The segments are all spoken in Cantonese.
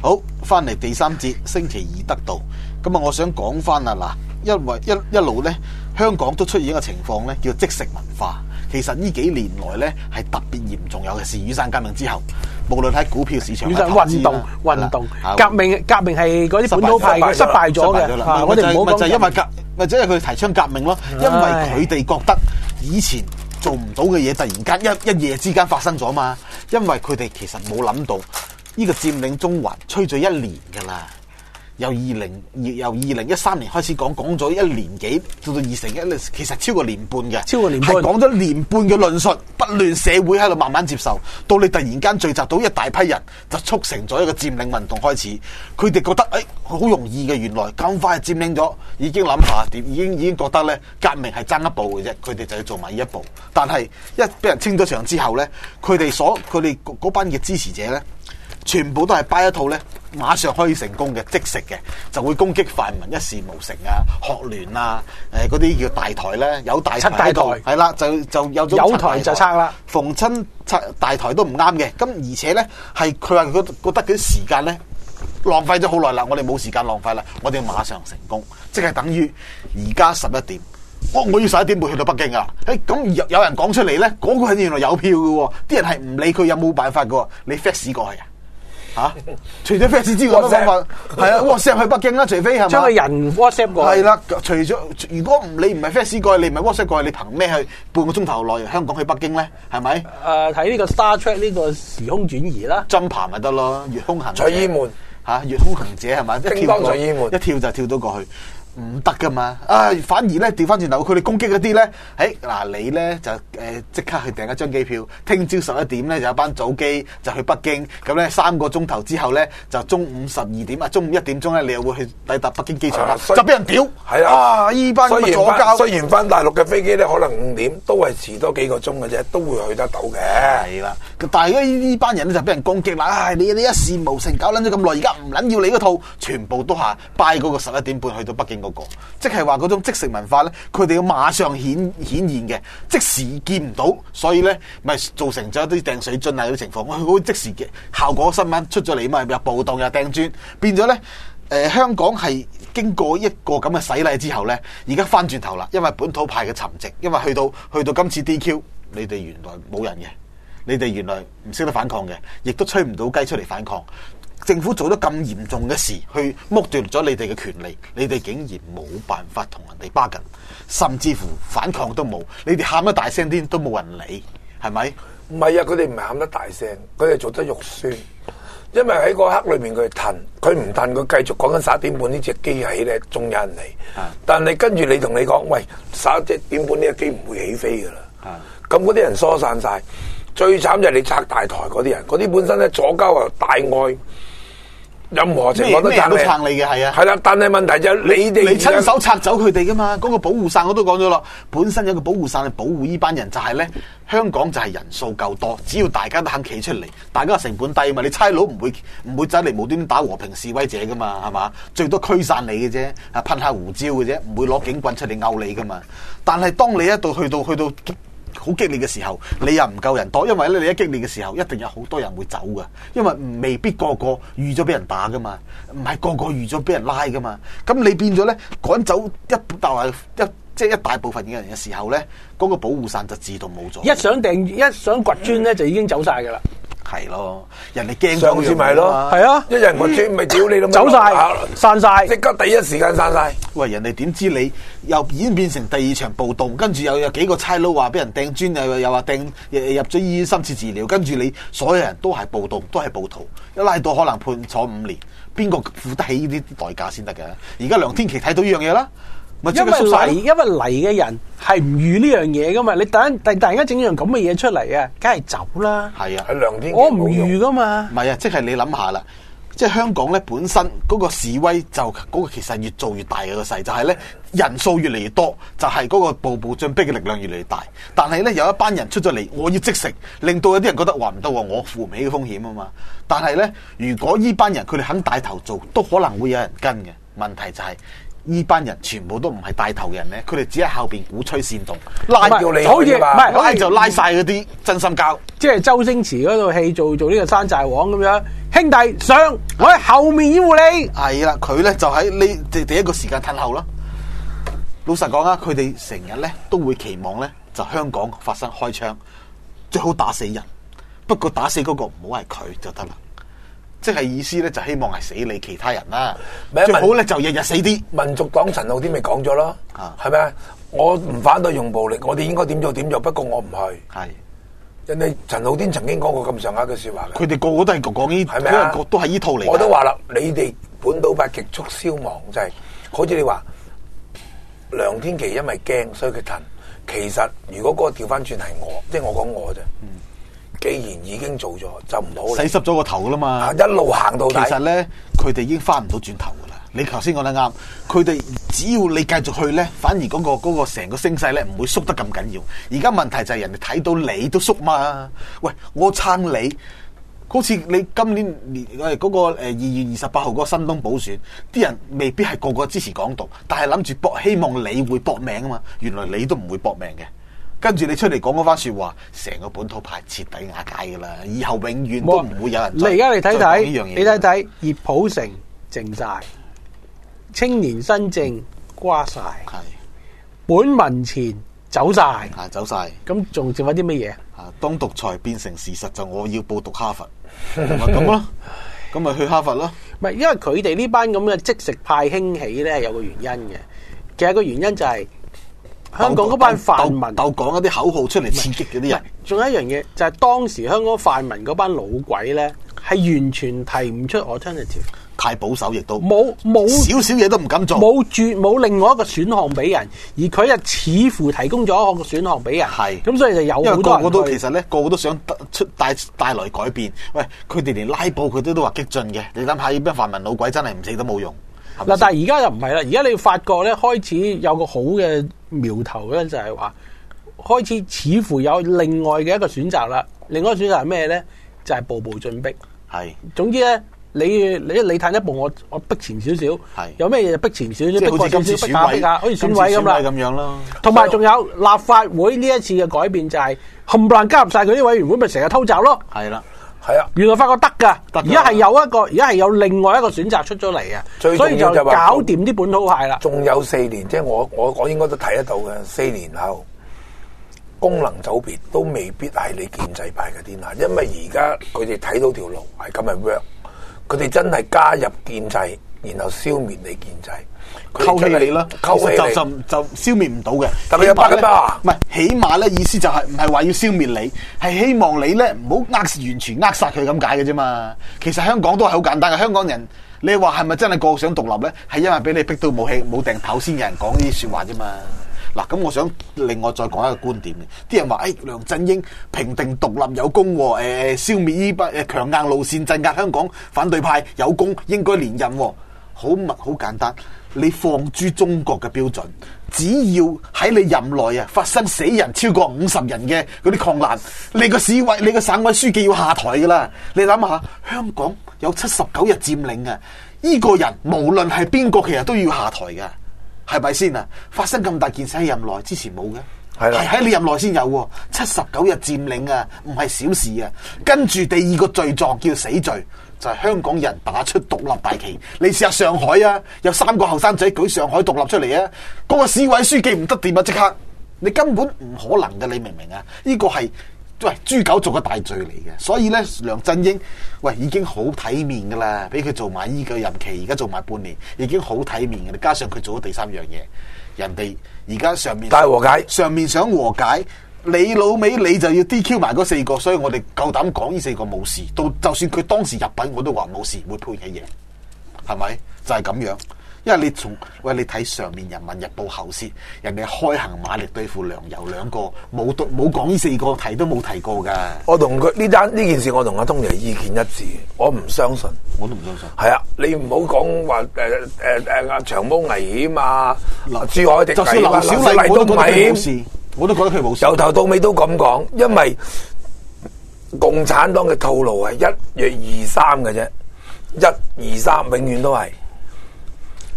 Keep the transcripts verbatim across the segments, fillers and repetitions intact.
好，翻嚟第三節星期二得到，咁啊，我想講翻啊嗱，因為一一路咧，香港都出現一個情況咧，叫即食文化。其實呢幾年來咧係特別嚴重，尤其是雨傘革命之後，無論喺股票市場、 雨傘運動、運動革命、革命係嗰啲本土派嘅失敗咗嘅。我哋唔好講， 就係因為革，或者係佢提倡革命咯，因為佢哋覺得以前做唔到嘅嘢，突然間一一夜之間發生咗嘛。因為佢哋其實冇諗到呢個佔領中環吹咗一年㗎啦。由二零由二零一三年開始講，講咗一年幾到到二成一，其實超過年半嘅， 超過年半係講咗年半嘅論述，不亂社會喺度慢慢接受，到你突然間聚集到一大批人，就促成咗一個佔領運動開始。佢哋覺得誒好容易嘅，原來咁快佔領咗，已經諗下點，已經已經覺得咧革命係爭一步嘅啫，佢哋就要做埋呢一步。但係一俾人清咗場之後咧，佢哋所佢哋嗰班嘅支持者咧，全部都係擺一套咧，馬上可以成功嘅即食嘅，就會攻擊泛民一事無成啊、學聯啊、誒嗰啲叫大台咧，有大台喺度，係啦，就就有種有台就拆啦， 逢親拆大台都唔啱嘅。咁而且咧係佢話佢覺得佢啲時間咧浪費咗好耐啦，我哋冇時間浪費啦，我哋要馬上成功，即係等於而家十一點。我我要十一點半去到北京啊！誒咁有有人講出嚟咧，嗰、那個人原來有票嘅喎，啲人係唔理佢有冇辦法嘅喎，你 fax 過去啊？嚇！除咗 fax 之外，冇辦法係啊 WhatsApp 去北京啦，除非係嘛？ 將個人 WhatsApp 過去。 係啦，除咗如果唔你唔係 fax 過去，你唔係 WhatsApp 過去，你憑咩去半個鐘頭內香港去北京咧？係咪？ 誒睇呢個 Star Trek 呢個時空轉移啦， 針爬咪得咯，越空行者。 隨意門嚇，越空行者係咪？一跳過隨意門， 一跳就跳到過去。唔得噶嘛！啊，反而咧調翻轉頭，佢哋攻擊嗰啲咧，誒嗱你咧就誒即刻去訂一張機票，聽朝十一點咧就有班早機就去北京，咁咧三個鐘頭之後咧就中午十二點啊，中午一點鐘咧你又會去抵達北京機場啦，就俾人屌係啊！ 啊！依班咁嘅左膠， 雖然翻大陸嘅飛機咧可能五點都係遲多幾個鐘嘅啫，都會去得到嘅。 係啦，但係咧呢班人咧就俾人攻擊啦！唉，你你一事無成，搞撚咗咁耐，而家唔撚要你嗰套，全部都係拜嗰個十一點半去到北京。嗰個，即係話嗰種即食文化咧，佢哋要馬上顯顯現嘅，即時見唔到，所以咧咪造成咗一啲掟水樽啊嗰啲情況。佢嗰即時嘅效果新聞出咗嚟嘛，又暴動又掟磚，變咗咧誒香港係經過一個咁嘅洗禮之後咧，而家翻轉頭啦，因為本土派嘅沉寂，因為去到去到今次 D Q， 你哋原來冇人嘅，你哋原來唔識得反抗嘅，亦都吹唔到雞出嚟反抗。政府做咗咁嚴重嘅事，去剝奪咗你哋嘅權利，你哋竟然冇辦法同人哋巴緊，甚至乎反抗都冇。你哋喊得大聲啲都冇人理，係咪？ 唔係啊，佢哋唔係喊得大聲，佢哋做得肉酸。因為喺嗰刻裏面佢褪，佢唔褪，佢繼續講緊十一點半呢隻機起咧，仲有人嚟。啊、但係跟住你同你講，喂，十一點半呢隻機唔會起飛噶啦。咁嗰啲人疏散晒，最慘就係你拆大台嗰啲人，嗰啲本身咧左膠又大愛。任何情況都撐你， 撐你嘅係啊， 係啦。但係問題就係你哋你親手拆走佢哋噶嘛？嗰、那個保護傘我都講咗咯，本身有個保護傘嚟保護呢班人，就係、是、咧香港就係人數夠多，只要大家都肯企出嚟，大家成本低嘛，你差佬唔會唔會走嚟無端端打和平示威者噶嘛，係嘛？最多驅散你嘅啫，啊噴下胡椒嘅啫，唔會攞警棍出嚟毆你噶嘛。但係當你一到去到去到好激烈嘅時候，你又唔夠人多，因為咧你一激烈嘅時候，一定有好多人會走噶，因為未必個個預咗俾人打噶嘛，唔係個個預咗俾人拉噶嘛，咁你變咗咧趕走一大一即係一大部分嘅人嘅時候咧，嗰、那個保護傘就自動冇咗。 一想掟一想掘磚咧，就已經走晒噶啦。 係咯，人哋驚上次咪咯， 係啊， 一人掘磚咪屌你咯， 走晒散晒， 即刻第一時間散晒。 喂，人哋點知你又演變成第二場暴動，跟住又有幾個差佬話俾人掟磚，又又話掟入咗醫院深切治療，跟住你所有人都係暴動，都係暴徒，一拉到可能判坐五年，邊個負得起呢啲代價先得嘅？而家梁天琦睇到呢樣嘢啦。 因為嚟，因為嚟嘅人係唔預呢樣嘢噶嘛，你突然突然間整樣咁嘅嘢出嚟啊，梗係走啦。 係啊， 係梁天琦我唔預噶嘛。 唔係啊，即係你諗下啦，即係香港咧本身嗰個示威就嗰、嗰個其實越做越大嘅個勢，就係、係、咧人數越嚟越多，就係、係、嗰個步步進逼嘅力量越嚟越大。但係咧有一班人出咗嚟，我要即食，令到有啲人覺得話唔得，我負唔起嘅風險啊嘛。但係咧，如果呢班人佢哋肯帶頭做，都可能會有人跟嘅。問題就係、係。 呢班人全部都唔係帶頭嘅人咧，佢哋只喺後邊鼓吹煽動，拉唔係叫你好似去嘛， 唔係拉就拉晒嗰啲真心膠。 即係周星馳嗰套戲做做呢個山寨王咁樣，兄弟上，我喺後面掩護你。 係啦，佢咧就喺呢第第一個時間褪後啦。老實講啊，佢哋成日咧都會期望咧就香港發生開槍，最好打死人。不過打死嗰個唔好係佢就得啦。即係意思咧，就希望係死你其他人啦。最好咧就日日死啲。 民族黨陳浩天咪講咗咯，係咪啊？我唔反對用暴力，我哋應該點做點做，不過我唔去。 係人哋陳浩天曾經講過咁上下嘅說話嘅。 佢哋個個都係講呢， 係咪啊？ 都係呢套嚟。 我都話啦，你哋本土派極速消亡，就係、是、好似你話梁天琦因為驚，所以佢騰。其實如果嗰個調翻轉係我，即係我講我啫。嗯既然已經做咗，就唔好洗濕咗個頭噶啦嘛， 一路行到底。 其實咧，佢哋已經翻唔到轉頭噶啦。你頭先講得啱，佢哋只要你繼續去咧，反而嗰、嗰個嗰、嗰個成個聲勢咧唔會縮得咁緊要。而家問題就係人哋睇到你都縮嘛。喂，我撐你，好似你今年年誒嗰個誒二月二十八號嗰個新東補選，啲人未必係個個支持港獨，但係諗住搏，希望你會搏命啊嘛。原來你都唔會搏命嘅。跟住你出嚟講嗰番說話，成個本土派徹底瓦解噶啦，以後永遠都唔會有人再。 你而家你睇睇， 呢樣嘢你睇睇葉普成靜晒，青年新政瓜晒， 係本民前走晒， 啊走晒。 咁仲剩翻啲乜嘢？ 啊，當獨裁變成事實，就我要報讀哈佛，咪咁咯，咁咪去哈佛咯。 唔係，因為佢哋呢班咁嘅即食派興起咧，係有個原因嘅。其實個原因就係、是。香港嗰班泛民鬥講一啲口號出嚟刺激嗰啲人， 仲有一樣嘢就係、是、當時香港泛民嗰班老鬼咧，係完全提唔出 alternative， 太保守亦都冇冇少少嘢都唔敢做， 冇絕冇另外一個選項俾人，而佢又似乎提供咗一個選項俾人，係咁所以就有好多人，因為個個都其實咧個個都想出帶帶來改變。喂，佢哋連拉布佢都都話激進嘅，你諗下呢班泛民老鬼真係唔死都冇用。嗱， 但係而家又唔係啦，而家你發覺咧開始有個好嘅苗頭咧，就係話開始似乎有另外嘅一個選擇啦。另外一個選擇係咩咧？就係、是、步步進逼。係，總之咧，你你你褪一步，我我逼前少少。係，有咩嘢逼前少少，逼過少少，逼下逼下，好似選委咁啦。咁樣咯。同埋仲有立法會呢一次嘅改變就係冚唪唥加入晒佢啲委員會，咪成日偷襲咯。係啦。係啊，原來發覺得噶，而家係有一個，而家係有另外一個選擇出咗嚟啊，所以就搞掂啲本土派啦。仲有四年，即係我我我應該都睇得到嘅。四年後功能組別都未必係你建制派嘅天下，因為而家佢哋睇到條路係咁係 work，佢哋真係加入建制，然後消滅你建制。溝氣你啦，溝氣就就就消滅唔到嘅。特別有白嘅嘛，唔係起碼咧意思就係唔係話要消滅你，係希望你咧唔好扼完全扼殺佢咁解嘅啫嘛。其實香港都係好簡單嘅，香港人你話係咪真係個個想獨立咧？係因為俾你逼到冇氣冇掟頭先有人講呢啲說話啫嘛。嗱，咁我想另外再講一個觀點嘅，啲人話誒、哎、梁振英平定獨立有功，誒、呃、消滅呢班誒強硬路線鎮壓香港反對派有功，應該連任。好密好簡單。你放諸中國嘅標準，只要喺你任內啊發生死人超過五十人嘅嗰啲抗難，你個市委、你個省委書記要下台噶啦。你諗下，香港有七十九日佔領啊，呢、這個人無論係邊個，其實都要下台噶，係咪先啊？發生咁大件事喺任內之前冇嘅，係喺你任內先有。七十九日佔領啊，唔係小事啊。跟住第二個罪狀叫死罪。就係香港人打出獨立大旗，你試下上海啊，有三個後生仔舉上海獨立出嚟啊，嗰、那個市委書記唔得掂啊，即刻你根本唔可能嘅，你明唔明啊？呢、這個係喂豬狗做嘅大罪嚟嘅，所以咧梁振英喂已經好體面噶啦，俾佢做埋呢個任期，而家做埋半年，已經好體面嘅。加上佢做咗第三樣嘢，人哋而家上面大和解，上面想和解。你老味你就要 D Q 埋嗰四個，所以我哋夠膽講呢四個冇事。到就算佢當時入禀，我都話冇事，會判起嘢，係咪？就係、是、咁樣。因為你從喂你睇上面《人民日報》後事，人哋開行馬力對付梁游兩個，冇冇講呢四個，提都冇提過噶。我同佢呢單呢件事，我同阿東爺意見一致，我唔相信，我都唔相信。係啊，你唔好講話誒誒誒阿長毛危險啊，珠海迪就算劉小麗都唔危險。我都覺得佢冇事，由頭到尾都咁講，因為共產黨嘅套路係一、二、三嘅啫，一、二、三永遠都係。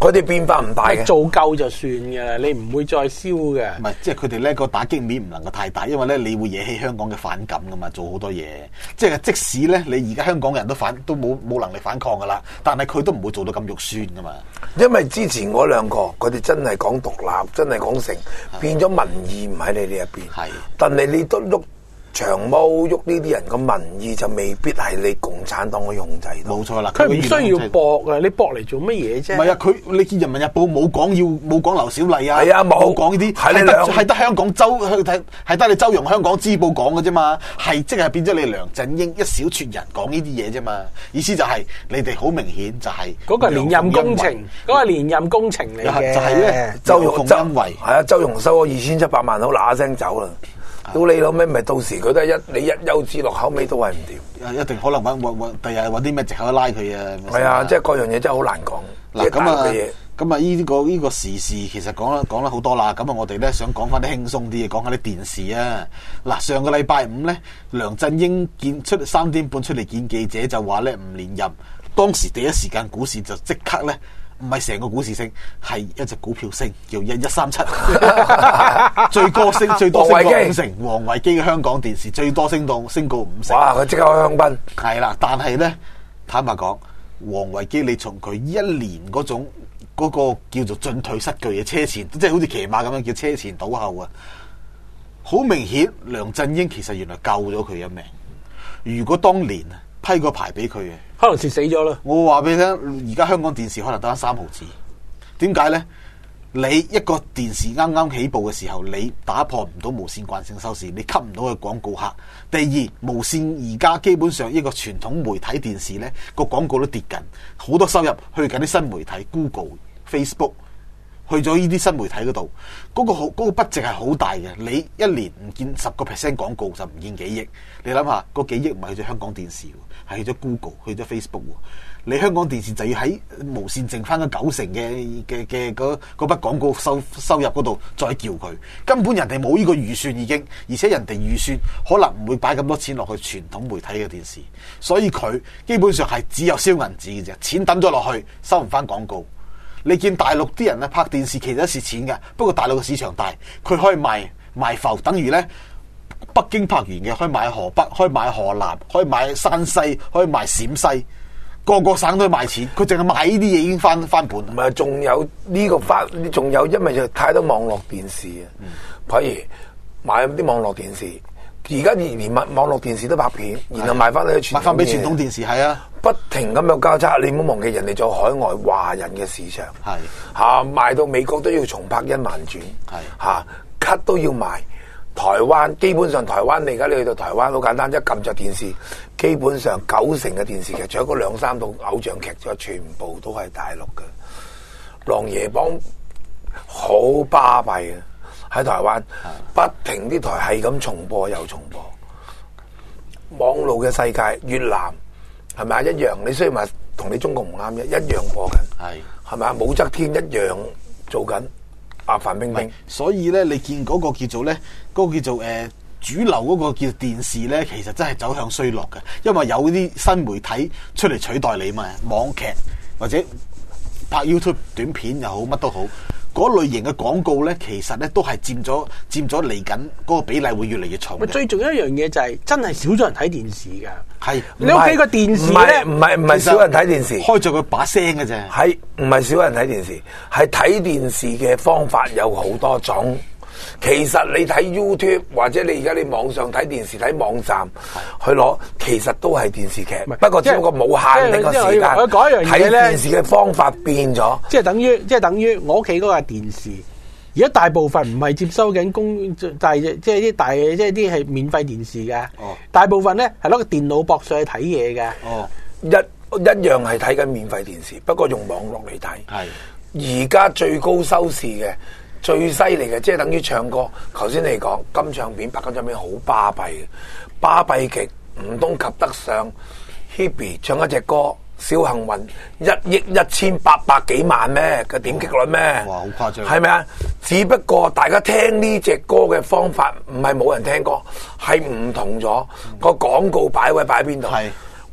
佢哋變化唔大嘅， 做夠就算嘅啦，你唔會再燒嘅。 唔係，即係佢哋咧個打擊面唔能夠太大，因為咧你會惹起香港嘅反感噶嘛，做好多嘢。即係即使咧你而家香港人都反都冇冇能力反抗噶啦，但係佢都唔會做到咁肉酸噶嘛。 因為之前嗰兩個佢哋真係講獨立，真係講成變咗民意唔喺你哋入邊。 係， 但係你都喐長毛喐呢啲人個民意就未必係你共產黨嘅控制到。 冇錯啦， 佢唔需要搏啊！你搏嚟做乜嘢啫？ 唔係啊，佢你見《人民日報》冇講要冇講劉小麗啊， 係啊冇講呢啲， 係係得係得香港周係係得你周融香港支報講嘅啫嘛，係即係變咗你梁振英一小撮人講呢啲嘢啫嘛，意思就係你哋好明顯就係嗰個連任工程，嗰個連任工程嚟嘅， 就係咧周融周恩惠係啊，周融收咗二千七百萬好嗱嗱聲走啦。到你老咩？咪到時佢都係一你一休之落，後尾都係唔掂。 一定可能揾揾揾，第日揾啲咩藉口拉佢啊！ 係啊，即係各樣嘢真係好難講。 嗱咁啊，咁啊，呢個呢個時事其實講啦講啦好多啦。咁啊，我哋咧想講翻啲輕鬆啲嘅，講下啲電視啊。嗱，上個禮拜五咧，梁振英見出三點半出嚟見記者，就話咧唔連任。當時第一時間股市就即刻咧。唔係成個股市升，係一隻股票升，叫一一三七，最多升最多升過五成。王維基嘅香港電視最多升到升過五成。 哇！佢即刻開香檳。 係啦，但係咧，坦白講，王維基你從佢一年嗰種嗰、嗰個叫做進退失據嘅車前，即係好似騎馬咁樣叫車前倒後啊，好明顯梁振英其實原來救咗佢一命。如果當年批個牌俾佢嘅， 可能蝕死咗啦。 我話俾你聽，而家香港電視可能得翻三毫子。點解咧？你一個電視啱啱起步嘅時候，你打破唔到無線慣性收視，你吸唔到嘅廣告客。第二，無線而家基本上一個傳統媒體電視咧，個廣告都跌緊，好多收入去緊啲新媒體 ，Google、Facebook。去咗呢啲新媒體嗰度，嗰、嗰個好嗰、嗰個筆值係好大嘅。你一年唔見十個 percent 廣告就唔見幾億。你諗下，嗰幾億唔係去咗香港電視，係去咗 Google，去咗 Facebook。你香港電視就要喺無線剩翻嗰九成嘅嘅嘅嗰嗰筆廣告收收入嗰度再叫佢。根本人哋冇呢個預算已經，而且人哋預算可能唔會擺咁多錢落去傳統媒體嘅電視，所以佢基本上係只有燒銀紙嘅啫，錢抌咗落去收唔翻廣告。你見大陸啲人咧拍電視其實都蝕錢嘅，不過大陸嘅市場大，佢可以賣賣埠，等於咧北京拍完嘅可以賣河北，可以賣河南，可以賣山西，可以賣陝西，個個省都賣錢，佢淨係賣呢啲嘢已經翻翻本。 唔係，仲有呢個翻，仲有因為就太多網絡電視啊，嗯、譬如買啲網絡電視。而家連網網絡電視都拍片，然後賣翻去傳統，賣翻俾傳統電視，係啊，不停咁有交叉。你唔好忘記人哋做海外華人嘅市場，係嚇、啊、賣到美國都要重拍一萬轉，係嚇 cut 都要賣。台灣基本上台灣，你而家你去到台灣好簡單，一撳着電視，基本上九成嘅電視劇，除咗嗰兩三套偶像劇之外，全部都係大陸嘅。狼爺幫好巴閉嘅。喺台灣不停啲台係咁重播又重播，網絡嘅世界越南係咪啊？一樣，你雖然話同你中國唔啱嘅，一樣播緊，係係咪啊？武則天一樣做緊啊，范冰冰。 所以咧，你見嗰個叫做咧，嗰、嗰個叫做誒、呃、主流嗰個叫電視咧，其實真係走向衰落嘅，因為有啲新媒體出嚟取代你嘛，網劇或者拍 YouTube 短片又好，乜都好。嗰類型嘅廣告咧，其實咧都係佔咗佔咗嚟緊嗰個比例會越嚟越重。 最重要一樣嘢就係、是、真係少咗人睇電視㗎。係你屋企個電視咧， 唔係唔係少人睇電視， 開咗佢把聲嘅啫。 係唔係少人睇電視？係睇電視嘅方法有好多種。其實你睇 YouTube 或者你而家你網上睇電視睇網站去攞，其實都係電視劇。不過只不過冇限定個時間。 我講一樣嘢咧， 睇電視嘅方法變咗， 即係等於即係等於我屋企嗰個電視。而家大部分唔係接收緊公大，即係啲大即係啲係免費電視嘅。哦，大部分咧係攞個電腦駁上去睇嘢嘅。哦， 一一樣係睇緊免費電視，不過用網絡嚟睇。係而家最高收視嘅。最犀利嘅，即係等於唱歌。頭先你講金唱片、白金唱片好巴閉嘅，巴閉極唔通及得上 Hebe 唱一隻歌《小幸運》一億一千八百幾萬咩嘅點擊率咩？ 哇，好誇張！ 係咪啊？只不過大家聽呢隻歌嘅方法唔係冇人聽過，係唔同咗個廣告擺位擺喺邊度？係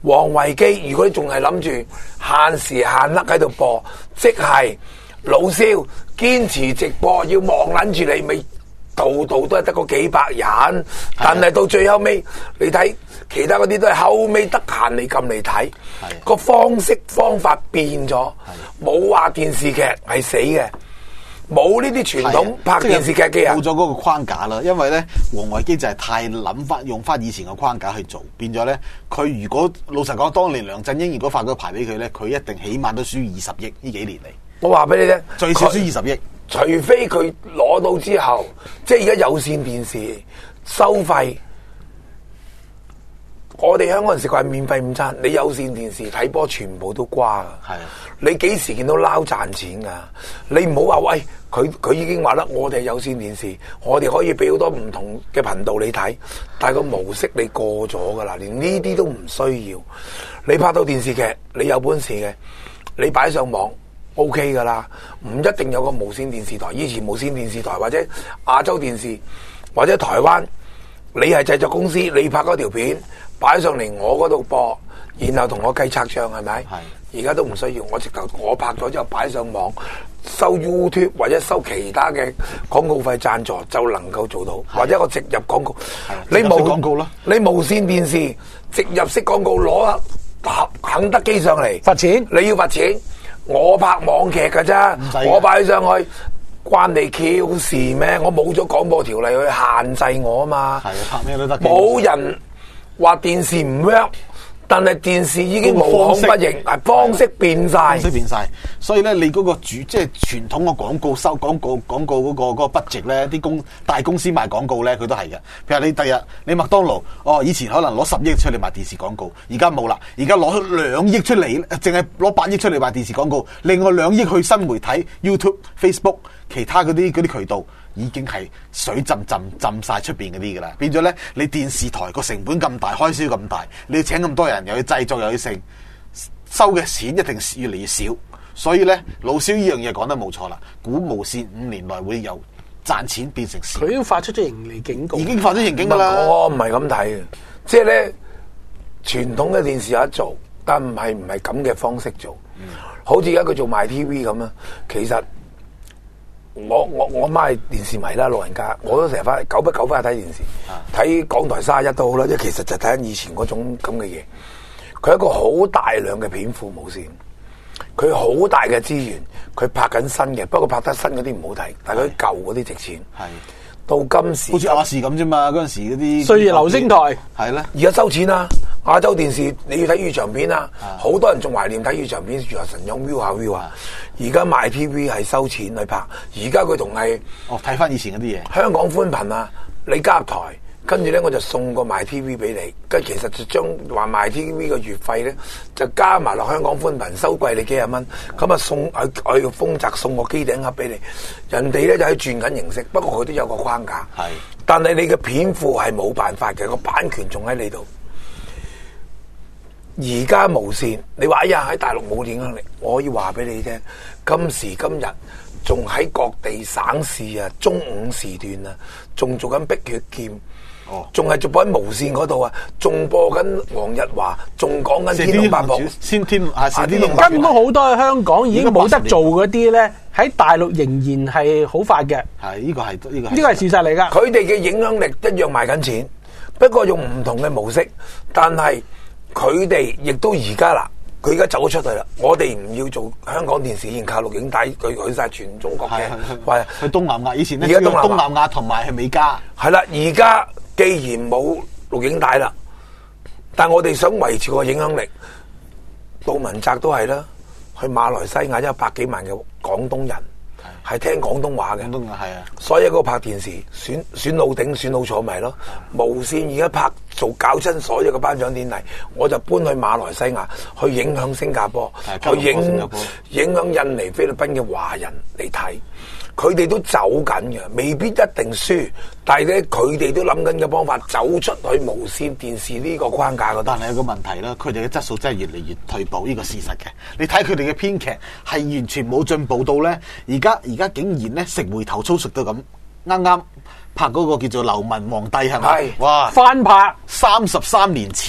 王維基，如果你仲係諗住限時限刻喺度播，即係老蕭堅持直播，要望撚住你，咪度度都係得個幾百人。但係到最後尾，你睇其他嗰啲都係後尾得閒你撳嚟睇，個方式方法變咗，冇話電視劇係死嘅。冇呢啲傳統拍電視劇嘅人， 冇咗嗰個框架啦。因為咧，王維基就係太諗翻用翻以前嘅框架去做，變咗咧，佢如果老實講，當年梁振英如果發個牌俾佢咧，佢一定起碼都輸二十億呢幾年嚟。 我話俾你聽， 最少輸二十億， 除非佢攞到之後，即係而家有線電視收費。我哋香港人食過係免費午餐，你有線電視睇波全部都瓜噶。係啊，你幾時見到撈賺錢噶？你唔好話喂，佢佢已經話啦，我哋有線電視，我哋可以俾好多唔同嘅頻道你睇，但係個模式你過咗噶啦，連呢啲都唔需要。你拍到電視劇，你有本事嘅，你擺上網 OK 噶啦，唔一定有個無線電視台。以前無線電視台或者亞洲電視或者台灣，你係製作公司，你拍嗰條片。擺上嚟我嗰度播，然後同我計拆賬係咪？係。而家都唔需要，我直頭我拍咗之後擺上網，收 YouTube 或者收其他嘅廣告費贊助就能夠做到，或者我直入廣告。你無廣告啦，你無線電視直入式廣告攞肯德基上嚟罰錢， 你要罰錢。我拍網劇㗎啫，我擺上去。關你 Q 事咩？我冇咗廣播條例去限制我啊嘛。係啊，拍咩都得。冇人話電視唔 work，但係電視已經無孔不入，係方式變晒， 方式變晒。所以咧，你嗰個主即係傳統嘅廣告收廣告廣告嗰個嗰個 budget 咧，啲公大公司賣廣告咧，佢都係嘅。譬如你第日你麥當勞，哦，以前可能攞十億出嚟賣電視廣告，而家冇啦，而家攞兩億出嚟，淨係攞八億出嚟賣電視廣告，另外兩億去新媒體 YouTube、Facebook。其他嗰啲嗰啲渠道已經係水浸浸浸晒出邊嗰啲噶啦，變咗咧，你電視台個成本咁大，開銷咁大，你要請咁多人，又要製作，又要剩，收嘅錢一定越嚟越少。所以咧，老蕭呢樣嘢講得冇錯啦，估無線五年內會由賺錢變成蝕。 佢已經發出咗盈利警告， 已經發出盈警噶啦。 我唔係咁睇嘅，即係咧傳統嘅電視有得做，但唔係唔係咁嘅方式做。嗯、好似而家佢做賣 T V 咁啊，其實。我我我媽係電視迷啦，老人家，我都成日翻久不久翻去睇電視，睇港台三十一都好啦，因為其實就睇緊以前嗰種咁嘅嘢。佢係一個好大量嘅片庫無線，佢好大嘅資源，佢拍緊新嘅，不過拍得新嗰啲唔好睇，但係佢舊嗰啲值錢。係到今時， 好似亞視咁啫嘛，嗰陣時嗰啲歲月流星台係咧， 而家收錢啦。亞洲電視你要睇粵長片啊，好多人仲懷念睇粵長片，如何神勇 view 下 view 啊。而家賣 T V 係收錢去拍，而家佢同係哦睇翻以前嗰啲嘢。 香港寬頻啊，你加入台，跟住咧我就送個賣 T V 俾你，跟住其實就將話賣 T V 嘅月費咧就加埋落香港寬頻，收貴你幾廿蚊，咁啊送我我要豐澤送個機頂盒俾你，人哋咧就喺轉緊形式，不過佢都有個框架，係，但係你嘅片庫係冇辦法嘅，個版權仲喺你度。而家無線，你話哎呀喺大陸冇影響力，我可以話俾你聽，今時今日仲喺各地省市啊，中午時段啊，仲做緊《碧血劍》，哦，仲係做播喺無線嗰度啊，仲播緊黃日華，仲講緊《天龍八部》， 先天啊，先天龍根本好多香港已經冇得做嗰啲咧，喺大陸仍然係好發嘅。係呢、這個係呢、這個呢個係事實嚟噶。 佢哋嘅影響力一樣賣緊錢，不過用唔同嘅模式，但係。佢哋亦都而家啦，佢而家走咗出去啦。我哋唔要做香港電視，現靠錄影帶，佢去晒全中國嘅， 喂，去東南亞。以前咧，而家東南亞同埋去美加。係啦， 而家既然冇錄影帶啦，但係我哋想維持個影響力，杜汶澤都係啦，去馬來西亞有百幾萬嘅廣東人。係聽廣東話嘅，廣東話係啊，所以嗰個拍電視選選老頂選老坐咪咯。無線而家拍做搞親所有嘅頒獎典禮，我就搬去馬來西亞去影響新加坡，去影影響印尼、菲律賓嘅華人嚟睇。佢哋都走緊嘅，未必一定輸，但係咧佢哋都諗緊嘅方法走出去無線電視呢個框架嗰度。 但係有個問題啦，佢哋嘅質素真係越嚟越退步，呢個事實嘅。你睇佢哋嘅編劇係完全冇進步到咧，而家而家竟然咧食回頭粗俗到咁，啱啱拍嗰個叫做《流氓皇帝》係咪？哇！ 翻拍三十三年前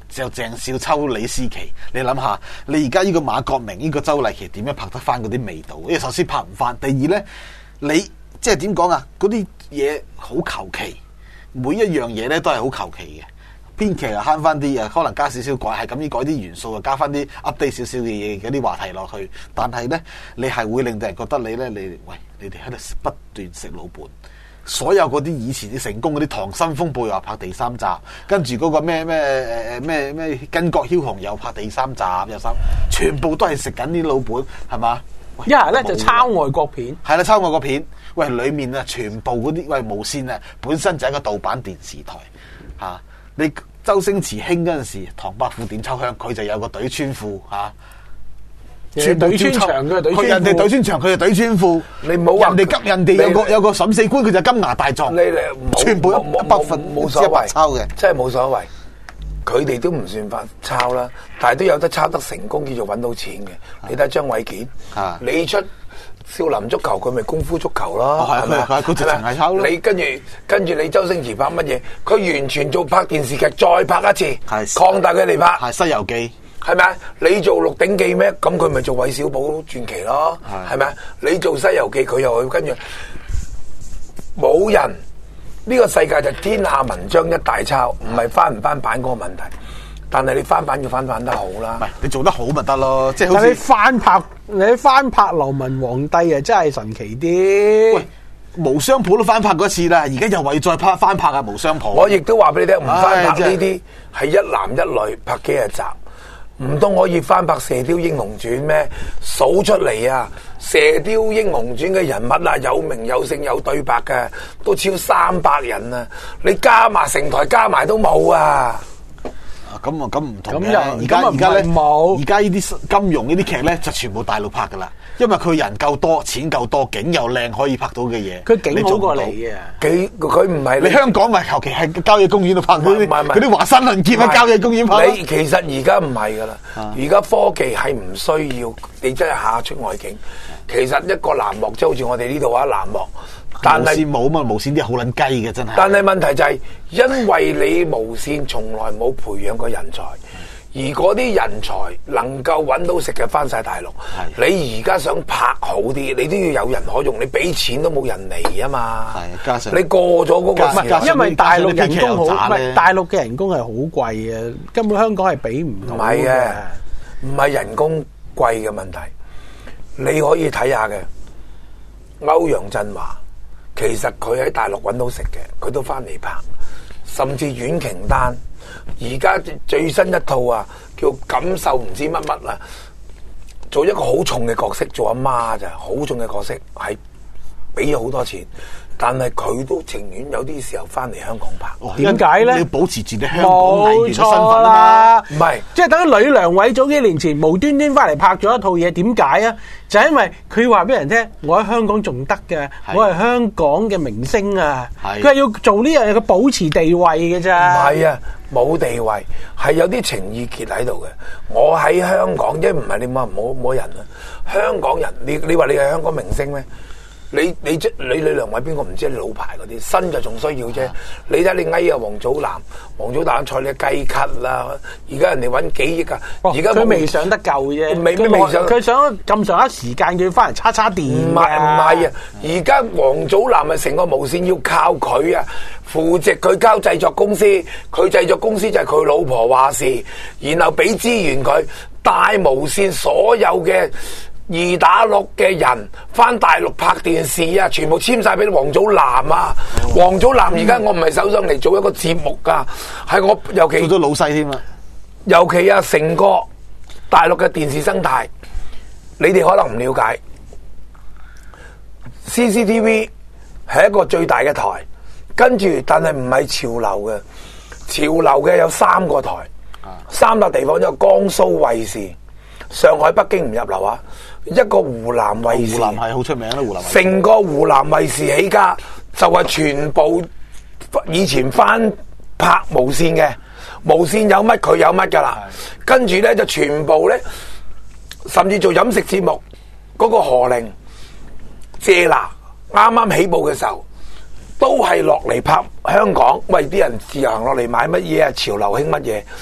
就鄭少秋、李思琪，你諗下，你而家呢個馬國明、呢、這個周麗淇點樣拍得翻嗰啲味道？因為首先拍唔翻，第二咧，你即係點講啊？嗰啲嘢好求其，每一樣嘢咧都係好求其嘅。編劇又慳翻啲，可能加少少改，係咁樣改啲元素，又加翻啲 update 少少嘅嘢，嗰啲話題落去。但係咧，你係會令到人覺得你咧，你喂，你哋喺度不斷食老本。所有嗰啲以前啲成功嗰啲《溏心風暴》又話拍第三集，跟住嗰個咩咩誒誒咩咩《巾幗梟雄》又拍第三集，又三，全部都係食緊啲老本，係嘛？ 一係咧就抄外國片， 係啦，抄外國片。喂，裡面啊，全部嗰啲喂無線啊，本身就係一個盜版電視台嚇、啊。你周星馳興嗰陣時，唐伯虎點秋香，佢就有個隊穿褲嚇。全隊穿長嘅隊穿褲，人哋隊穿長，佢就隊穿褲。 你唔好話人哋急，人哋有個有個審死官，佢就金牙大狀。 你你全部一百分冇所謂抄嘅， 真係冇所謂。佢哋都唔算法抄啦，但係都有得抄得成功，叫做揾到錢嘅。你睇張衛健，你出少林足球，佢咪功夫足球咯，係咪？ 佢直情係抄咯。 你跟住跟住你周星馳拍乜嘢？佢完全做拍電視劇，再拍一次，擴大佢嚟拍。 係《西遊記》。 係咪啊？你做《鹿鼎記》咩？咁佢咪做韋小寶傳奇咯？係咪啊？你做《西遊記》，佢又去跟住冇人。呢、這個世界就天下文章一大抄，唔係翻唔翻版嗰個問題。但係你翻版要翻版得好啦。 唔係你做得好咪得咯？即係好似但你翻拍你翻拍《流氓皇帝》啊，真係神奇啲。 喂，無雙譜都翻拍過一次啦，而家又為再拍翻拍啊無雙譜。 我亦都話俾你聽，唔翻拍呢啲係一男一女拍幾日集。唔通可以翻拍《射雕英雄傳》咩？數出嚟啊，《射雕英雄傳》嘅人物啊，有名有姓有對白嘅，都超三百人啊！你加埋成台加埋都冇啊！ 咁啊，咁唔同嘅。 咁又而家而家咧冇， 而家呢啲金庸呢啲劇咧就全部大陸拍噶啦，因為佢人夠多，錢夠多，景又靚，可以拍到嘅嘢。 佢景好過你啊！ 幾佢唔係你香港咪求其喺郊野公園度拍嗰啲嗰啲華山論劍喺郊野公園拍。 你其實而家唔係噶啦，而家科技係唔需要你真係下出外景。其實一個欄幕即係好似我哋呢度話欄幕。但係無線冇嘛，無線啲好撚雞嘅真係。 但係問題就係、是，因為你無線從來冇培養過人才，而嗰啲人才能夠揾到食嘅翻晒大陸。你而家想拍好啲，你都要有人可用，你俾錢都冇人嚟啊嘛。係加上你過咗嗰個時候， 因為大陸人工好，唔係大陸嘅人工係好貴嘅，根本香港係比唔到。唔係嘅， 唔係人工貴嘅問題，你可以睇下嘅歐陽震華。其實佢喺大陸揾到食嘅，佢都翻嚟拍，甚至阮瓊丹，而家最新一套啊，叫感受唔知乜乜啊，做一個好重嘅角色，做阿媽咋，好重嘅角色，係俾咗好多錢，但係佢都情願有啲時候翻嚟香港拍。 點解咧？ 你要保持住啲香港藝員嘅身份啦， 唔係， 即係等於呂良偉早幾年前無端端翻嚟拍咗一套嘢，點解啊？就係因為佢話俾人聽，我喺香港仲得嘅，我係香港嘅明星啊！佢係要做呢樣嘢，佢保持地位嘅咋。 唔係啊，冇地位，係有啲情意結喺度嘅。我喺香港，即係唔係你冇冇冇人啊？香港人，你你話你係香港明星咩？你你即你李良偉邊個唔知？你老牌嗰啲新就仲需要啫。啊、你睇你嗌啊黃祖藍，黃祖藍菜你雞咳啦。而家人哋揾幾億啊！而家佢未上得夠啫， 未未上。 佢想咁上一時間，佢翻嚟叉叉電。 唔係唔係啊！而家黃祖藍係成個無線要靠佢啊，扶植佢交製作公司，佢製作公司就係佢老婆話事，然後俾資源佢帶無線所有嘅。二打六嘅人翻大陸拍電視啊，全部簽晒俾黃祖藍啊！黃、哦、祖藍而家我唔係手上嚟做一個節目噶，係我尤其做咗老細添啦。 尤其啊，成個大陸嘅電視生態，你哋可能唔了解。C C T V 係一個最大嘅台，跟住但係唔係潮流嘅，潮流嘅有三個台，三笪地方，一個江蘇衛視。上海、北京唔入流啊！一個湖南衛視， 湖南係好出名啦。湖南成個湖南衛視起家就係全部以前翻拍無線嘅，無線有乜佢有乜噶啦。跟住咧就全部咧，甚至做飲食節目嗰、那個何玲、謝娜啱啱起步嘅時候，都係落嚟拍香港。喂，啲人自由行落嚟買乜嘢啊？潮流興乜嘢？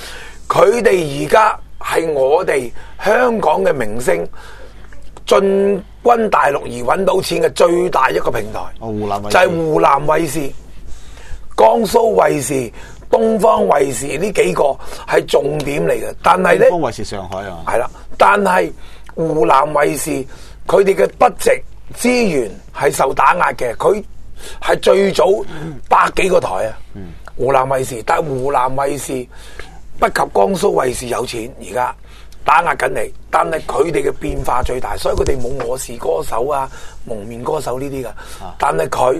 佢哋而家係我哋香港嘅明星進軍大陸而揾到錢嘅最大一個平台。 哦，湖南衛視就係湖南衛視、江蘇衛視、東方衛視呢幾個係重點嚟嘅。但係咧， 東方衛視上海啊， 係啦，但係湖南衛視佢哋嘅 budget 資源係受打壓嘅，佢係最早百幾個台啊。嗯、湖南衛視，但係湖南衛視不及江蘇衛視有錢，而家打壓緊你。但係佢哋嘅變化最大，所以佢哋冇我是歌手啊、蒙面歌手呢啲噶。啊、但係佢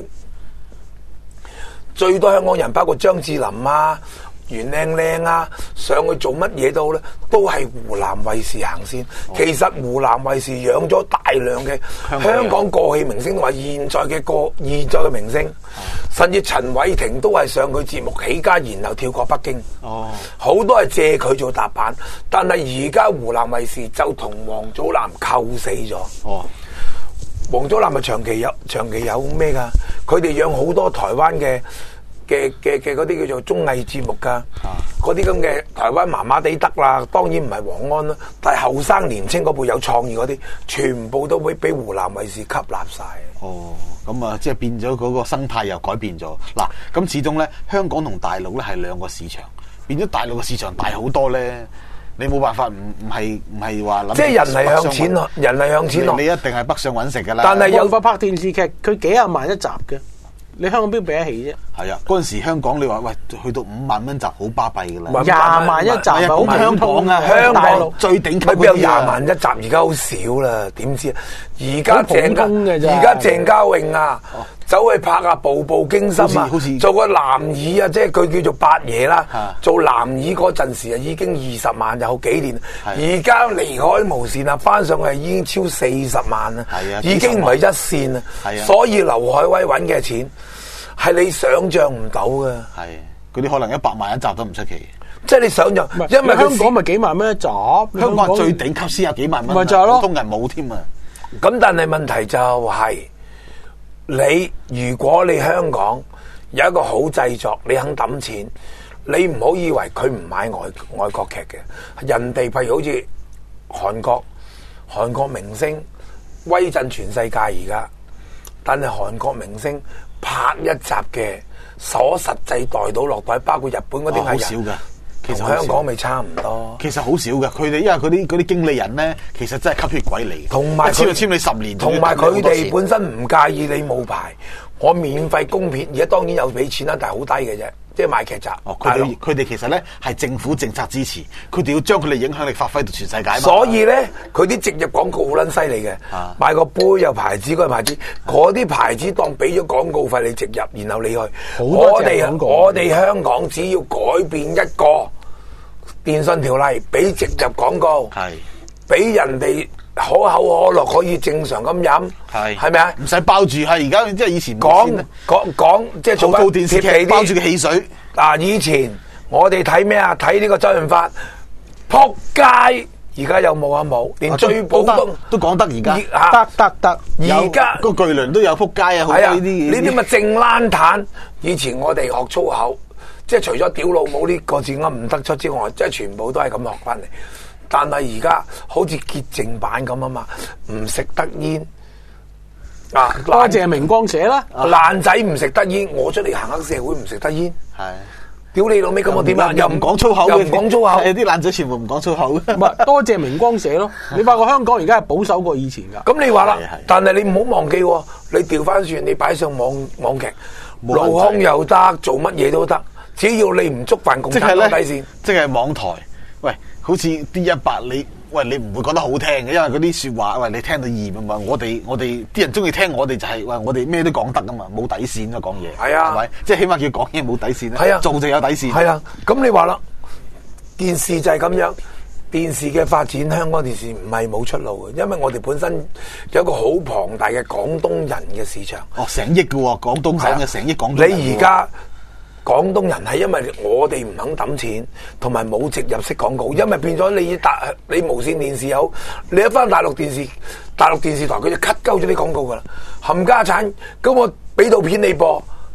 最多香港人，包括張智霖啊、袁靚靚啊，上去做乜嘢都好咧，都係湖南衛視行先。哦、其實湖南衛視養咗大量嘅香港過氣明星，同埋現在嘅過現在嘅明星，哦、甚至陳偉霆都係上佢節目起家，然後跳過北京。哦，好多係借佢做踏板，但係而家湖南衛視就同王祖藍扣死咗。哦，王祖藍咪長期有長期有咩噶？佢哋養好多台灣嘅。嘅嘅嘅嗰啲叫做綜藝節目㗎，嗰啲咁嘅台灣麻麻地得啦，當然唔係黃安啦，但係後生年青嗰輩有創意嗰啲，全部都會俾湖南衛視吸納晒。 哦，咁啊，即係變咗嗰個生態又改變咗。嗱，咁始終咧，香港同大陸咧係兩個市場，變咗大陸嘅市場大好多咧，你冇辦法唔唔係唔係話諗。即係人係向錢落，人係向錢落， 你一定係北上揾食㗎啦。 但係有個拍電視劇，佢幾廿萬一集嘅。你香港邊俾得起啫？係啊，嗰陣時香港你話喂，去到五萬蚊集好巴閉㗎啦， 廿萬一集咪好香港啊！香港最頂級邊有廿萬一集？而家好少啦，點知啊？而家鄭家而家鄭嘉穎啊，走去拍啊《步步驚心》啊，做個男二啊，即係佢叫做八爺啦。做男二嗰陣時啊，已經二十萬有幾年，而家離開無線啊，翻上去已經超四十萬啦，已經唔係一線啦。所以劉愷威揾嘅錢係你想象唔到嘅， 係嗰啲可能一百萬一集都唔出奇。 即係你想象， 因為香港咪幾萬蚊一集， 香港最頂級先有幾萬蚊， 咪就係咯， 普通人冇添啊。 咁但係問題就係、是、你，如果你香港有一個好製作，你肯抌錢，你唔好以為佢唔買外外國劇嘅，人哋譬如好似韓國，韓國明星威震全世界而家，但係韓國明星拍一集嘅所實際袋到落袋，包括日本嗰啲係少嘅。其實香港咪差唔多， 其實好少嘅。佢哋因為嗰啲嗰啲經理人咧，其實真係吸血鬼嚟嘅。 同埋簽就簽你十年， 同埋佢哋本身唔介意你冇牌，我免費供片。而家當然有俾錢啦，但係好低嘅啫，即係賣劇集。 哦，佢哋佢哋其實咧係政府政策支持，佢哋要將佢哋影響力發揮到全世界嘛。 所以咧，佢啲植入廣告好撚犀利嘅，啊、買個杯有牌子，嗰個牌子，嗰啲牌子當俾咗廣告費你植入，然後你去。我哋我哋香港只要改變一個電信條例，俾植入廣告，係俾人哋可口可樂可以正常咁飲，係係咪啊？ 唔使包住，係而家即係以前講講講，即係做套電視劇包住嘅汽水。 嗱，以前我哋睇咩啊？睇呢個周潤發撲街，而家有冇啊？冇，連最普通都講得而家得得得， 而家個巨輪都有撲街啊！好多呢啲呢啲咪正爛彈。以前我哋學粗口。即係除咗屌老母呢個字啱唔得出之外，即係全部都係咁學翻嚟。但係而家好似潔淨版咁啊嘛，唔食得煙啊！ 多謝明光社啦， 爛仔唔食得煙，我出嚟行黑社會唔食得煙，係屌你老味咁我點啊？ 又唔講粗口， 又唔講粗口， 係啲爛仔全部唔講粗口。 唔係多謝明光社咯。你發覺香港而家係保守過以前㗎。 咁你話啦，但係你唔好忘記，你調翻轉，你擺上網網劇，露胸又得，做乜嘢都得。只要你唔觸犯共產黨底線， 即係網台，喂，好似 D 一百你，喂，你唔會覺得好聽嘅，因為嗰啲說話，喂，你聽到厭啊嘛。我哋我哋啲人中意聽我哋就係、是，喂，我哋咩都講得噶嘛，冇底線啊講嘢，係啊，係咪？即係起碼叫講嘢冇底線啊，係啊，做就有底線。 係啊，咁你話啦，電視就係咁樣，電視嘅發展，香港電視唔係冇出路嘅，因為我哋本身有一個好龐大嘅廣東人嘅市場。 哦，成億嘅喎，廣東省嘅成億廣東人。 你而家廣東人係因為我哋唔肯抌錢，同埋冇植入式廣告，因為變咗你大你無線電視有，你一翻大陸電視，大陸電視台佢就 cut 鳩咗啲廣告噶啦，冚家產，咁我俾套片你播，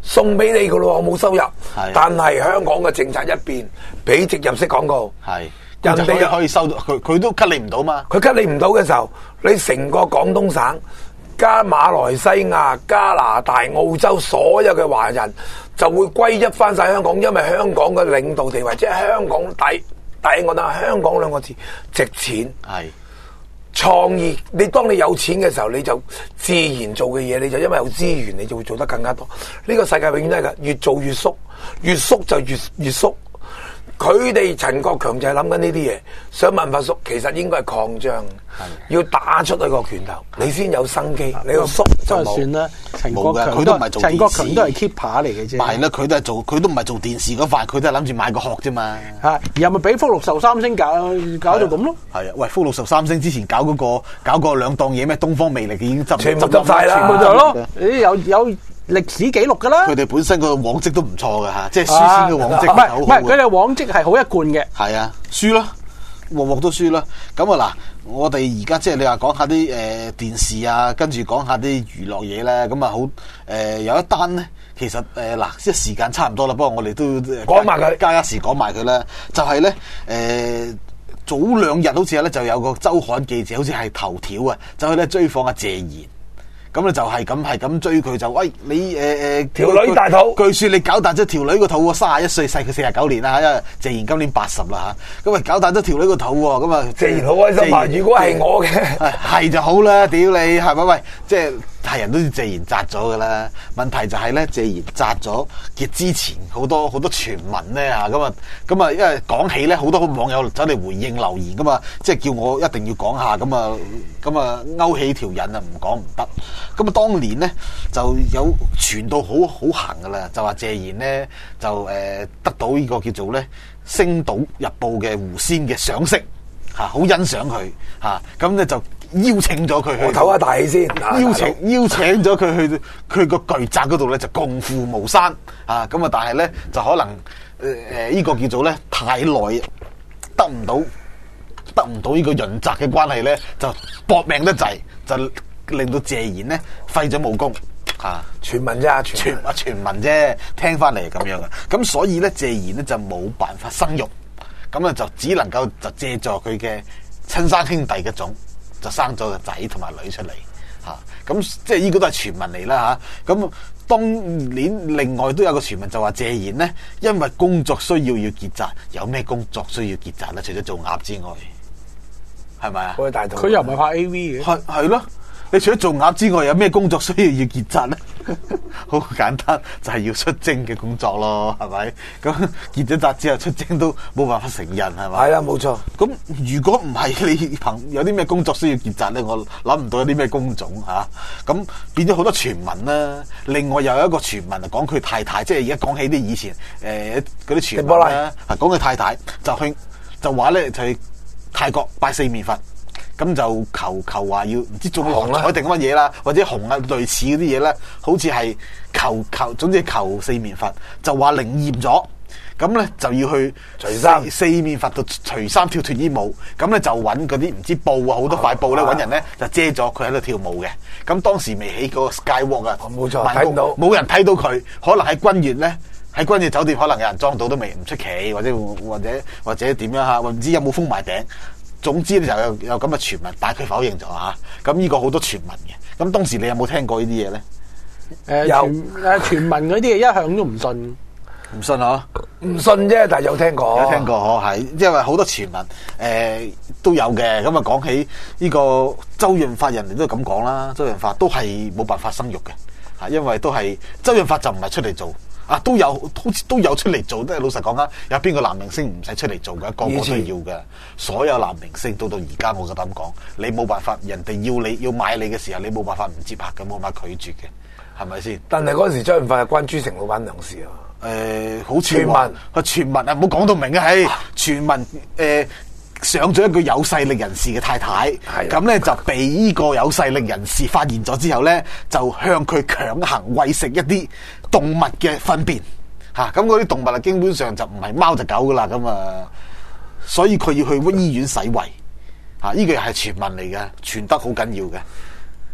送俾你噶咯，我冇收入。但係香港嘅政策一變，俾植入式廣告， 係人哋就可以收到，佢佢都 cut 你唔到嘛。 佢 cut 你唔到嘅時候，你成個廣東省加馬來西亞、加拿大、澳洲所有嘅華人就會歸一翻晒香港，因為香港嘅領導地位，即係香港第第我諗香港兩個字值錢。 係。 創意，你當你有錢嘅時候，你就自然做嘅嘢，你就因為有資源，你就會做得更加多。呢個世界永遠都係噶，越做越縮，越縮就越越縮。佢哋陳國強就係諗緊呢啲嘢，想辦法縮，其實應該係擴張，要打出一個拳頭，你先有生機。你個縮就冇。 算啦，陳國強佢都唔係做電視， 陳國強都係 keeper 嚟嘅啫。 係啦，佢都係做，佢都唔係做電視嗰塊，佢都係諗住買個殼啫嘛。 係，又咪俾福祿壽三星搞搞到咁咯？ 係啊，喂，福祿壽三星之前搞嗰個搞過兩檔嘢咩？東方魅力嘅已經執全部執晒啦， 全部就係咯。你有有歷史記錄噶啦。 佢哋本身個往績都唔錯嘅吓，即係輸錢嘅往績唔係唔係，佢哋往績係好一貫嘅。 係啊，輸啦，鑊鑊都輸啦。咁啊嗱，我哋而家即係你話講下啲誒電視啊，跟住講下啲娛樂嘢咧，咁啊好誒有一單咧，其實誒嗱，即係時間差唔多啦，不過我哋都講埋佢， 加一時講埋佢啦。就係咧誒早兩日好似咧就有個週刊記者，好似係頭條啊，就去咧追訪阿謝賢。咁咧就係咁係咁追佢，就喂你誒誒條女大肚， 據說你搞大咗條女個肚喎，三十一歲細佢四十九年啦，因為謝賢今年八十啦嚇，咁啊搞大咗條女個肚喎，咁啊謝賢好開心啊！如果係我嘅， 係就好啦，屌你係咪？喂，即係係人都知謝賢紮咗噶啦，問題就係咧謝賢紮咗嘅之前好多好多傳聞咧嚇，咁啊咁啊，因為講起咧好多網友走嚟回應留言噶嘛，即係叫我一定要講下，咁啊咁啊勾起條癮啊，唔講唔得。咁啊，當年咧就有傳到好好行噶啦，就話謝賢咧就誒、呃、得到呢個叫做咧《星島日報》嘅狐仙嘅賞識嚇，好欣賞佢嚇，咁咧就邀請咗佢去。 我唞下大氣先。 邀請邀請咗佢去佢個巨宅嗰度咧，就共赴巫山啊！咁啊，但係咧就可能誒誒呢個叫做咧太耐得唔到得唔到呢個潤澤嘅關係咧，就搏命得滯就。令到謝賢咧廢咗武功嚇， 傳聞啫， 傳啊傳聞啫，聽翻嚟係咁樣嘅。咁所以咧謝賢咧就冇辦法生育，咁啊就只能夠就借助佢嘅親生兄弟嘅種，就生咗個仔同埋女出嚟嚇。咁即係呢個都係傳聞嚟啦嚇。咁當年另外都有個傳聞就話謝賢咧，因為工作需要要結紮，有咩工作需要結紮咧？除咗做鴨之外，係咪啊？ 佢又唔係拍 A V 嘅， 係係咯。你除咗做鴨之外，有咩工作需要要結紮咧？好簡單，就係、是、要出征嘅工作咯，係咪？咁結咗紮之後出征都冇辦法成人，係咪？ 係啦，冇錯。 咁如果唔係你憑有啲咩工作需要結紮咧，我諗唔到有啲咩工種嚇。咁、啊、變咗好多傳聞啦。另外又有一個傳聞啊，講佢太太，即係而家講起啲以前誒嗰啲傳聞啦。啊，講佢太太就去就話咧，就去泰國拜四面佛。咁就求求話要唔知中六合彩定乜嘢啦，或者紅啊類似嗰啲嘢咧，好似係求求，總之求四面佛，就話靈驗咗，咁咧就要去除衫四面佛度除衫跳脫衣舞，咁咧就揾嗰啲唔知布啊好多塊布咧揾人咧就遮咗佢喺度跳舞嘅。咁當時未起嗰個 skywalk 啊， 冇錯，睇唔到， 冇人睇到佢，可能喺君悦咧。喺君悦酒店可能有人裝到都未唔出奇，或者或者或者點樣嚇，或唔知有冇封埋頂。總之咧就有有咁嘅傳聞，但係佢否認咗嚇。咁呢個好多傳聞嘅。咁當時你有冇聽過呢啲嘢咧？ 誒有誒傳聞嗰啲嘢一向都唔信， 唔信嗬？ 唔信啫，但係有聽過。 有聽過嗬，係因為好多傳聞誒、呃、都有嘅。咁啊講起呢個周潤發，人哋都咁講啦。周潤發都係冇辦法生育嘅嚇，因為都係周潤發就唔係出嚟做。啊，都有好似都有出嚟做，都係老實講啊！有邊個男明星唔使出嚟做嘅？個個都要嘅。所有男明星到到而家，我夠膽講，你冇辦法，人哋要你要買你嘅時候，你冇辦法唔接客嘅，冇辦法拒絕嘅，係咪先？ 但係嗰陣時周潤發係關朱成老闆娘事啊。 誒、呃，好似話個傳聞啊，唔好講到明啊，係傳聞誒。上咗一個有勢力人士嘅太太，咁咧就被呢個有勢力人士發現咗之後咧，就向佢強行餵食一啲動物嘅糞便，嚇咁嗰啲動物啊，基本上就唔係貓就狗噶啦，咁啊，所以佢要去醫院洗胃，嚇、啊、呢、這個係傳聞嚟嘅，傳得好緊要嘅。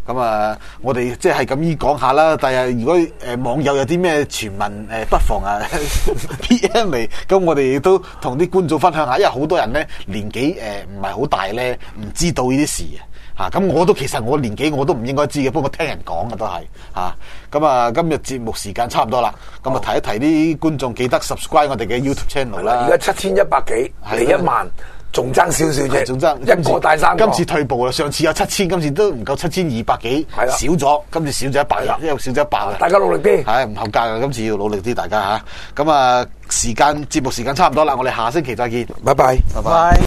咁啊，我哋即係咁依講下啦。但係如果誒、呃、網友有啲咩傳聞誒、呃，不妨啊 P M 嚟，咁我哋亦都同啲觀眾分享下。因為好多人咧年紀誒唔係好大咧，唔知道呢啲事啊。咁我都其實我年紀我都唔應該知嘅，不過聽人講嘅都係嚇。咁啊，今日節目時間差唔多啦，咁啊提一提啲觀眾記得 subscribe 我哋嘅 YouTube channel 啦。 而家七千一百幾嚟一萬。仲爭少少啫， 仲爭一個帶三個。 今次退步啦，上次有七千，今次都唔夠七千二百幾，少咗。今次少咗一百，因為少咗一百。 大家努力啲， 係唔合格嘅，今次要努力啲，大家嚇。咁啊，時間節目時間差唔多啦，我哋下星期再見， 拜拜， 拜拜。